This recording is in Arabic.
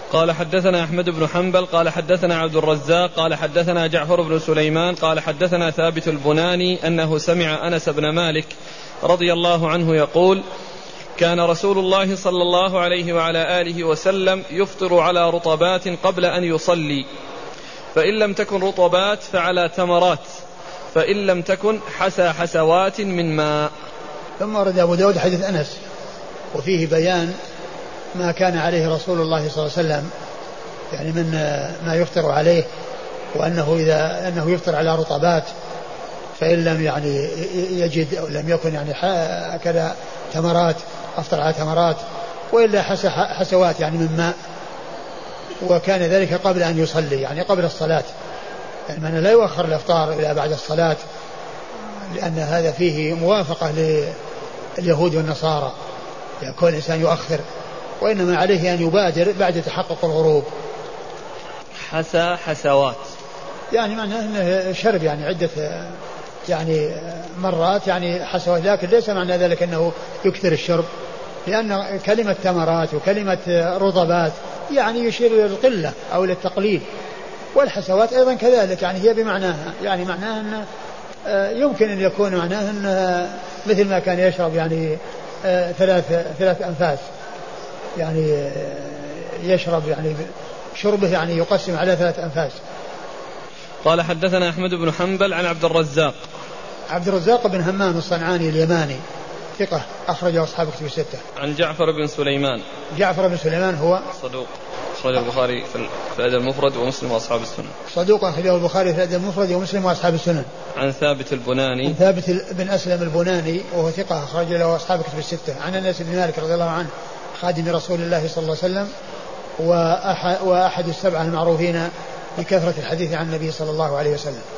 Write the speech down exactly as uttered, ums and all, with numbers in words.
قال حدثنا أحمد بن حنبل قال حدثنا عبد الرزاق قال حدثنا جعفر بن سليمان قال حدثنا ثابت البناني أنه سمع أنس بن مالك رضي الله عنه يقول كان رسول الله صلى الله عليه وعلى آله وسلم يفطر على رطبات قبل أن يصلي، فإن لم تكن رطبات فعلى تمرات، فإن لم تكن حسى حسوات من ماء. ثم ورد أبو داود حديث أنس وفيه بيان ما كان عليه رسول الله صلى الله عليه وسلم يعني من ما يفطر عليه، وأنه إذا أنه يفطر على رطبات فإن لم يعني يجد أو لم يكن يعني كذا تمرات أفطر على تمرات، وإلا حسوات يعني من ماء، وكان ذلك قبل أن يصلي يعني قبل الصلاة، يعني من لا يؤخر الإفطار إلى بعد الصلاة، لأن هذا فيه موافقة لليهود والنصارى، يكون الإنسان يؤخر، وإنما عليه أن يبادر بعد تحقق الغروب. حسى حسوات يعني معناه أنه شرب يعني عدة يعني مرات يعني حسوات، لكن ليس معنى ذلك أنه يكثر الشرب، لأن كلمة تمرات وكلمة رطبات يعني يشير إلى القلة أو إلى التقليل، والحسوات أيضا كذلك يعني هي بمعناها، يعني معناها أن يمكن أن يكون معناها أن مثل ما كان يشرب يعني ثلاث ثلاث أنفاس، يعني يشرب يعني شربه يعني يقسم على ثلاث أنفاس. قال حدثنا أحمد بن حنبل عن عبد الرزاق عبد الرزاق بن همام الصنعاني اليماني ثقة أخرجه أصحاب كتب الستة. عن جعفر بن سليمان جعفر بن سليمان هو صدوق أخرجه البخاري في الأدب المفرد ومسلم وأصحاب السنن. صدوق أخرجه البخاري في الأدب المفرد ومسلم وأصحاب السنن. عن ثابت البناني ثابت بن أسلم البناني وهو ثقة أخرج له أصحاب كتب الستة. عن أنس بن مالك رضي الله عنه خادم رسول الله صلى الله عليه وسلم وأحد السبعة المعروفين بكثرة الحديث عن النبي صلى الله عليه وسلم.